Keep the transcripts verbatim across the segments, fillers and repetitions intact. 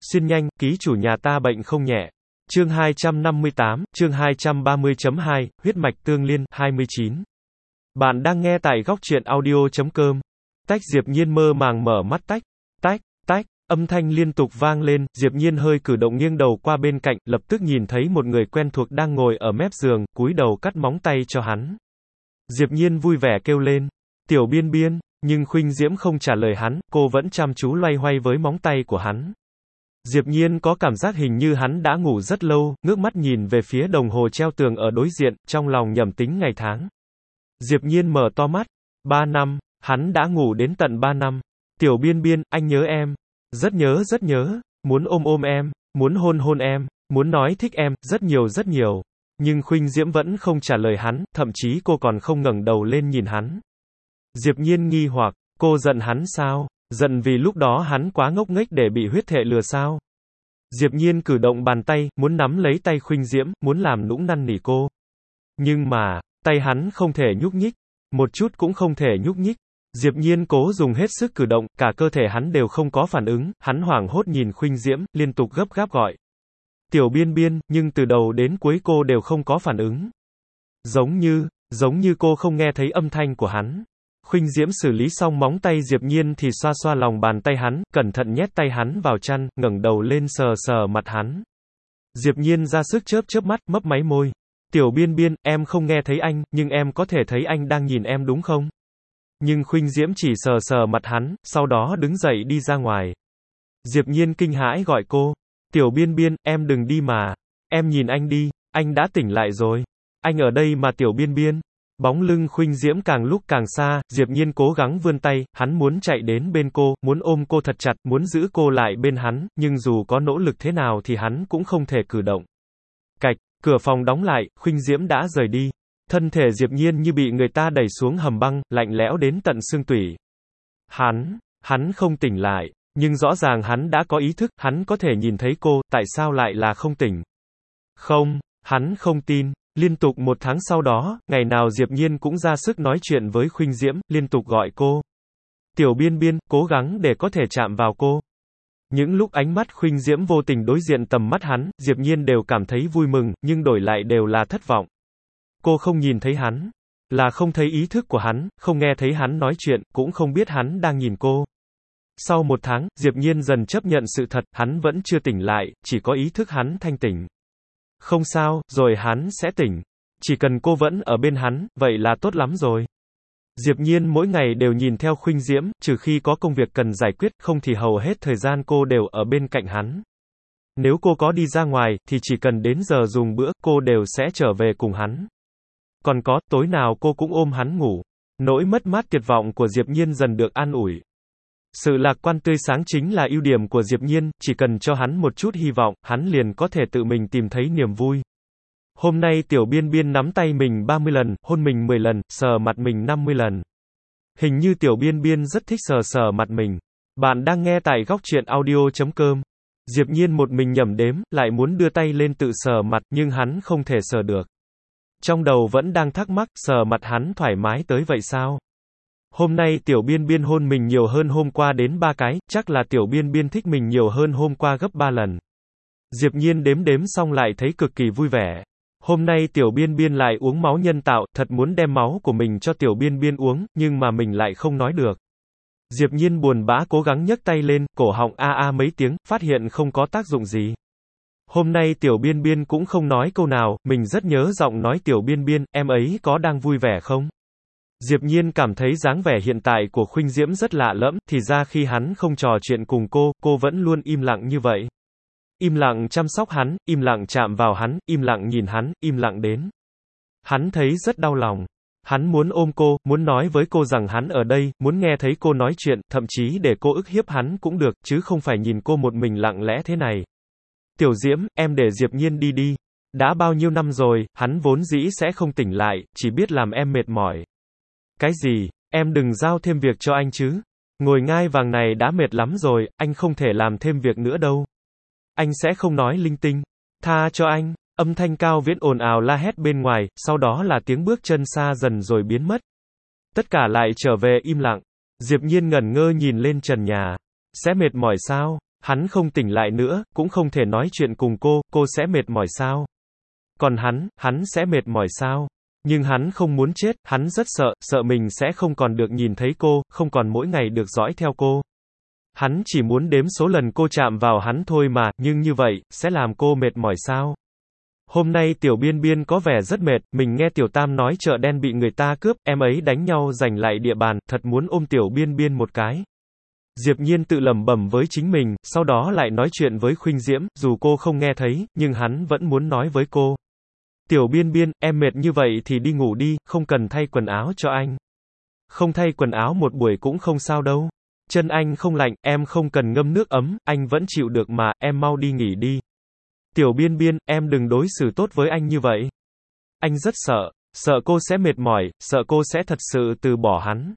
Xin nhanh, ký chủ nhà ta bệnh không nhẹ. Chương hai trăm năm mươi tám, chương hai trăm ba mươi chấm hai, huyết mạch tương liên, hai mươi chín. Bạn đang nghe tại góc truyện audio chấm com. Tách Diệp Nhiên mơ màng mở mắt tách, tách, tách, âm thanh liên tục vang lên, Diệp Nhiên hơi cử động nghiêng đầu qua bên cạnh, lập tức nhìn thấy một người quen thuộc đang ngồi ở mép giường, cúi đầu cắt móng tay cho hắn. Diệp Nhiên vui vẻ kêu lên, "Tiểu Biên Biên", nhưng Khuynh Diễm không trả lời hắn, cô vẫn chăm chú loay hoay với móng tay của hắn. Diệp Nhiên có cảm giác hình như hắn đã ngủ rất lâu, ngước mắt nhìn về phía đồng hồ treo tường ở đối diện, trong lòng nhẩm tính ngày tháng. Diệp Nhiên mở to mắt, ba năm, hắn đã ngủ đến tận ba năm. "Tiểu Biên Biên, anh nhớ em. Rất nhớ rất nhớ, muốn ôm ôm em, muốn hôn hôn em, muốn nói thích em, rất nhiều rất nhiều." Nhưng Khuynh Diễm vẫn không trả lời hắn, thậm chí cô còn không ngẩng đầu lên nhìn hắn. Diệp Nhiên nghi hoặc, cô giận hắn sao? Giận vì lúc đó hắn quá ngốc nghếch để bị huyết thệ lừa sao? Diệp Nhiên cử động bàn tay, muốn nắm lấy tay Khuynh Diễm, muốn làm nũng năn nỉ cô. Nhưng mà, tay hắn không thể nhúc nhích, một chút cũng không thể nhúc nhích. Diệp Nhiên cố dùng hết sức cử động, cả cơ thể hắn đều không có phản ứng, hắn hoảng hốt nhìn Khuynh Diễm, liên tục gấp gáp gọi. "Tiểu Biên Biên", nhưng từ đầu đến cuối cô đều không có phản ứng. Giống như, giống như cô không nghe thấy âm thanh của hắn. Khuynh Diễm xử lý xong móng tay Diệp Nhiên thì xoa xoa lòng bàn tay hắn, cẩn thận nhét tay hắn vào chăn, ngẩng đầu lên sờ sờ mặt hắn. Diệp Nhiên ra sức chớp chớp mắt, mấp máy môi. "Tiểu Biên Biên, em không nghe thấy anh, nhưng em có thể thấy anh đang nhìn em đúng không?" Nhưng Khuynh Diễm chỉ sờ sờ mặt hắn, sau đó đứng dậy đi ra ngoài. Diệp Nhiên kinh hãi gọi cô. "Tiểu Biên Biên, em đừng đi mà. Em nhìn anh đi, anh đã tỉnh lại rồi. Anh ở đây mà Tiểu Biên Biên." Bóng lưng Khuynh Diễm càng lúc càng xa, Diệp Nhiên cố gắng vươn tay, hắn muốn chạy đến bên cô, muốn ôm cô thật chặt, muốn giữ cô lại bên hắn, nhưng dù có nỗ lực thế nào thì hắn cũng không thể cử động. Cạch, cửa phòng đóng lại, Khuynh Diễm đã rời đi. Thân thể Diệp Nhiên như bị người ta đẩy xuống hầm băng, lạnh lẽo đến tận xương tủy. Hắn, hắn không tỉnh lại, nhưng rõ ràng hắn đã có ý thức, hắn có thể nhìn thấy cô, tại sao lại là không tỉnh? Không, hắn không tin. Liên tục một tháng sau đó, ngày nào Diệp Nhiên cũng ra sức nói chuyện với Khuynh Diễm, liên tục gọi cô. "Tiểu Biên Biên", cố gắng để có thể chạm vào cô. Những lúc ánh mắt Khuynh Diễm vô tình đối diện tầm mắt hắn, Diệp Nhiên đều cảm thấy vui mừng, nhưng đổi lại đều là thất vọng. Cô không nhìn thấy hắn, là không thấy ý thức của hắn, không nghe thấy hắn nói chuyện, cũng không biết hắn đang nhìn cô. Sau một tháng, Diệp Nhiên dần chấp nhận sự thật, hắn vẫn chưa tỉnh lại, chỉ có ý thức hắn thanh tỉnh. Không sao, rồi hắn sẽ tỉnh. Chỉ cần cô vẫn ở bên hắn, vậy là tốt lắm rồi. Diệp Nhiên mỗi ngày đều nhìn theo Khuynh Diễm, trừ khi có công việc cần giải quyết, không thì hầu hết thời gian cô đều ở bên cạnh hắn. Nếu cô có đi ra ngoài, thì chỉ cần đến giờ dùng bữa, cô đều sẽ trở về cùng hắn. Còn có, tối nào cô cũng ôm hắn ngủ. Nỗi mất mát tuyệt vọng của Diệp Nhiên dần được an ủi. Sự lạc quan tươi sáng chính là ưu điểm của Diệp Nhiên, chỉ cần cho hắn một chút hy vọng, hắn liền có thể tự mình tìm thấy niềm vui. Hôm nay Tiểu Biên Biên nắm tay mình ba mươi lần, hôn mình mười lần, sờ mặt mình năm mươi lần. Hình như Tiểu Biên Biên rất thích sờ sờ mặt mình. Bạn đang nghe tại góc truyện audio chấm com. Diệp Nhiên một mình nhẩm đếm, lại muốn đưa tay lên tự sờ mặt, nhưng hắn không thể sờ được. Trong đầu vẫn đang thắc mắc, sờ mặt hắn thoải mái tới vậy sao? Hôm nay Tiểu Biên Biên hôn mình nhiều hơn hôm qua đến ba cái, chắc là Tiểu Biên Biên thích mình nhiều hơn hôm qua gấp ba lần. Diệp Nhiên đếm đếm xong lại thấy cực kỳ vui vẻ. Hôm nay Tiểu Biên Biên lại uống máu nhân tạo, thật muốn đem máu của mình cho Tiểu Biên Biên uống, nhưng mà mình lại không nói được. Diệp Nhiên buồn bã cố gắng nhấc tay lên, cổ họng a a mấy tiếng, phát hiện không có tác dụng gì. Hôm nay Tiểu Biên Biên cũng không nói câu nào, mình rất nhớ giọng nói Tiểu Biên Biên, em ấy có đang vui vẻ không? Diệp Nhiên cảm thấy dáng vẻ hiện tại của Khuynh Diễm rất lạ lẫm, thì ra khi hắn không trò chuyện cùng cô, cô vẫn luôn im lặng như vậy. Im lặng chăm sóc hắn, im lặng chạm vào hắn, im lặng nhìn hắn, im lặng đến. Hắn thấy rất đau lòng. Hắn muốn ôm cô, muốn nói với cô rằng hắn ở đây, muốn nghe thấy cô nói chuyện, thậm chí để cô ức hiếp hắn cũng được, chứ không phải nhìn cô một mình lặng lẽ thế này. "Tiểu Diễm, em để Diệp Nhiên đi đi. Đã bao nhiêu năm rồi, hắn vốn dĩ sẽ không tỉnh lại, chỉ biết làm em mệt mỏi." "Cái gì? Em đừng giao thêm việc cho anh chứ. Ngồi ngai vàng này đã mệt lắm rồi, anh không thể làm thêm việc nữa đâu. Anh sẽ không nói linh tinh. Tha cho anh." Âm thanh Cao Viễn ồn ào la hét bên ngoài, sau đó là tiếng bước chân xa dần rồi biến mất. Tất cả lại trở về im lặng. Diệp Nhiên ngẩn ngơ nhìn lên trần nhà. Sẽ mệt mỏi sao? Hắn không tỉnh lại nữa, cũng không thể nói chuyện cùng cô, cô sẽ mệt mỏi sao? Còn hắn, hắn sẽ mệt mỏi sao? Nhưng hắn không muốn chết, hắn rất sợ, sợ mình sẽ không còn được nhìn thấy cô, không còn mỗi ngày được dõi theo cô. Hắn chỉ muốn đếm số lần cô chạm vào hắn thôi mà, nhưng như vậy, sẽ làm cô mệt mỏi sao? Hôm nay Tiểu Biên Biên có vẻ rất mệt, mình nghe Tiểu Tam nói chợ đen bị người ta cướp, em ấy đánh nhau giành lại địa bàn, thật muốn ôm Tiểu Biên Biên một cái. Diệp Nhiên tự lẩm bẩm với chính mình, sau đó lại nói chuyện với Khuynh Diễm, dù cô không nghe thấy, nhưng hắn vẫn muốn nói với cô. Tiểu Biên Biên, em mệt như vậy thì đi ngủ đi, không cần thay quần áo cho anh. Không thay quần áo một buổi cũng không sao đâu. Chân anh không lạnh, em không cần ngâm nước ấm, anh vẫn chịu được mà, em mau đi nghỉ đi. Tiểu Biên Biên, em đừng đối xử tốt với anh như vậy. Anh rất sợ, sợ cô sẽ mệt mỏi, sợ cô sẽ thật sự từ bỏ hắn.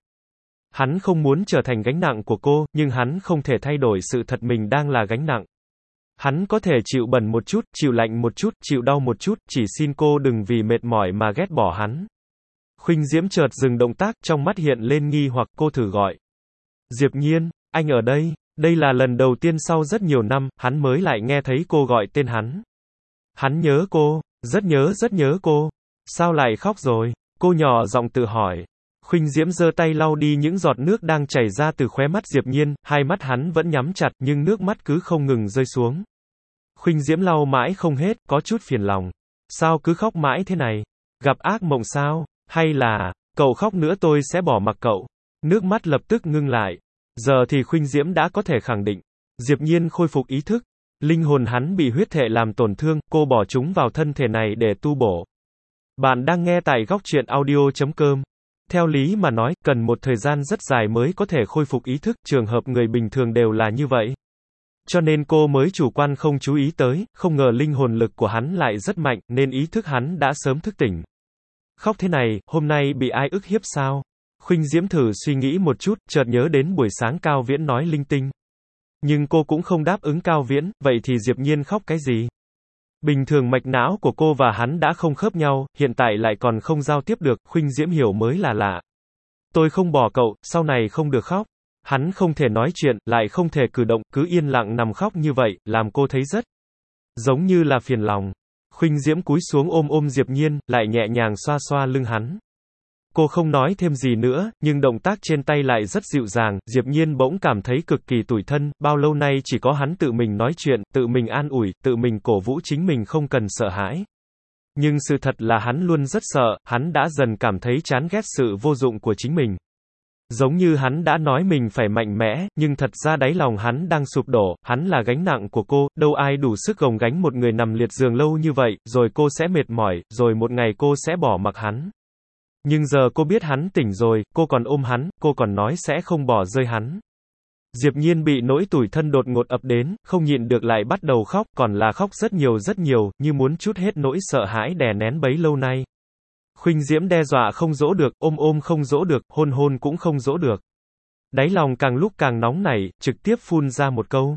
Hắn không muốn trở thành gánh nặng của cô, nhưng hắn không thể thay đổi sự thật mình đang là gánh nặng. Hắn có thể chịu bẩn một chút, chịu lạnh một chút, chịu đau một chút, chỉ xin cô đừng vì mệt mỏi mà ghét bỏ hắn. Khuynh Diễm chợt dừng động tác, trong mắt hiện lên nghi hoặc, cô thử gọi. Diệp Nhiên, anh ở đây. Đây là lần đầu tiên sau rất nhiều năm, hắn mới lại nghe thấy cô gọi tên hắn. Hắn nhớ cô, rất nhớ rất nhớ cô. Sao lại khóc rồi? Cô nhỏ giọng tự hỏi. Khuynh Diễm giơ tay lau đi những giọt nước đang chảy ra từ khóe mắt Diệp Nhiên, hai mắt hắn vẫn nhắm chặt nhưng nước mắt cứ không ngừng rơi xuống. Khuynh Diễm lau mãi không hết, có chút phiền lòng. Sao cứ khóc mãi thế này? Gặp ác mộng sao? Hay là, cậu khóc nữa tôi sẽ bỏ mặc cậu? Nước mắt lập tức ngưng lại. Giờ thì Khuynh Diễm đã có thể khẳng định. Diệp Nhiên khôi phục ý thức. Linh hồn hắn bị huyết thể làm tổn thương, cô bỏ chúng vào thân thể này để tu bổ. Bạn đang nghe tại góc truyện audio chấm com. Theo lý mà nói, cần một thời gian rất dài mới có thể khôi phục ý thức, trường hợp người bình thường đều là như vậy. Cho nên cô mới chủ quan không chú ý tới, không ngờ linh hồn lực của hắn lại rất mạnh, nên ý thức hắn đã sớm thức tỉnh. Khóc thế này, hôm nay bị ai ức hiếp sao? Khuynh Diễm thử suy nghĩ một chút, chợt nhớ đến buổi sáng Cao Viễn nói linh tinh. Nhưng cô cũng không đáp ứng Cao Viễn, vậy thì Diệp Nhiên khóc cái gì? Bình thường mạch não của cô và hắn đã không khớp nhau, hiện tại lại còn không giao tiếp được, Khuynh Diễm hiểu mới là lạ. Tôi không bỏ cậu, sau này không được khóc. Hắn không thể nói chuyện, lại không thể cử động, cứ yên lặng nằm khóc như vậy, làm cô thấy rất giống như là phiền lòng. Khuynh Diễm cúi xuống ôm ôm Diệp Nhiên, lại nhẹ nhàng xoa xoa lưng hắn. Cô không nói thêm gì nữa, nhưng động tác trên tay lại rất dịu dàng, Diệp Nhiên bỗng cảm thấy cực kỳ tủi thân, bao lâu nay chỉ có hắn tự mình nói chuyện, tự mình an ủi, tự mình cổ vũ chính mình không cần sợ hãi. Nhưng sự thật là hắn luôn rất sợ, hắn đã dần cảm thấy chán ghét sự vô dụng của chính mình. Giống như hắn đã nói mình phải mạnh mẽ, nhưng thật ra đáy lòng hắn đang sụp đổ, hắn là gánh nặng của cô, đâu ai đủ sức gồng gánh một người nằm liệt giường lâu như vậy, rồi cô sẽ mệt mỏi, rồi một ngày cô sẽ bỏ mặc hắn. Nhưng giờ cô biết hắn tỉnh rồi, cô còn ôm hắn, cô còn nói sẽ không bỏ rơi hắn. Diệp Nhiên bị nỗi tủi thân đột ngột ập đến, không nhịn được lại bắt đầu khóc, còn là khóc rất nhiều rất nhiều, như muốn trút hết nỗi sợ hãi đè nén bấy lâu nay. Khuynh Diễm đe dọa không dỗ được, ôm ôm không dỗ được, hôn hôn cũng không dỗ được. Đáy lòng càng lúc càng nóng nảy, trực tiếp phun ra một câu.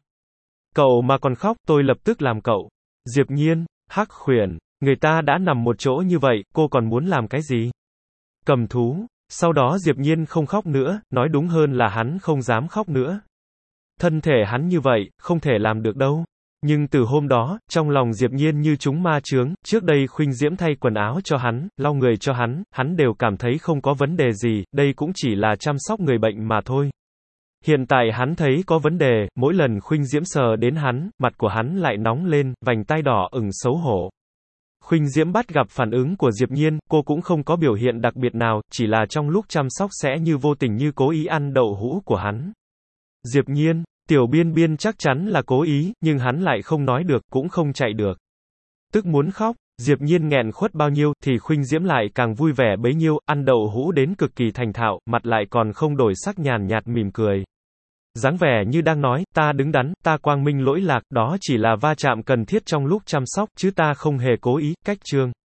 Cậu mà còn khóc, tôi lập tức làm cậu. Diệp Nhiên, hắc khuyển, người ta đã nằm một chỗ như vậy, cô còn muốn làm cái gì? Cầm thú. Sau đó Diệp Nhiên không khóc nữa, nói đúng hơn là hắn không dám khóc nữa. Thân thể hắn như vậy, không thể làm được đâu. Nhưng từ hôm đó, trong lòng Diệp Nhiên như trúng ma chướng, trước đây Khuynh Diễm thay quần áo cho hắn, lau người cho hắn, hắn đều cảm thấy không có vấn đề gì, đây cũng chỉ là chăm sóc người bệnh mà thôi. Hiện tại hắn thấy có vấn đề, mỗi lần Khuynh Diễm sờ đến hắn, mặt của hắn lại nóng lên, vành tai đỏ ửng xấu hổ. Khuynh Diễm bắt gặp phản ứng của Diệp Nhiên, cô cũng không có biểu hiện đặc biệt nào, chỉ là trong lúc chăm sóc sẽ như vô tình như cố ý ăn đậu hũ của hắn. Diệp Nhiên, Tiểu Biên Biên chắc chắn là cố ý, nhưng hắn lại không nói được, cũng không chạy được. Tức muốn khóc, Diệp Nhiên nghẹn khuất bao nhiêu, thì Khuynh Diễm lại càng vui vẻ bấy nhiêu, ăn đậu hũ đến cực kỳ thành thạo, mặt lại còn không đổi sắc nhàn nhạt mỉm cười. Dáng vẻ như đang nói, ta đứng đắn, ta quang minh lỗi lạc, đó chỉ là va chạm cần thiết trong lúc chăm sóc, chứ ta không hề cố ý, cách chương.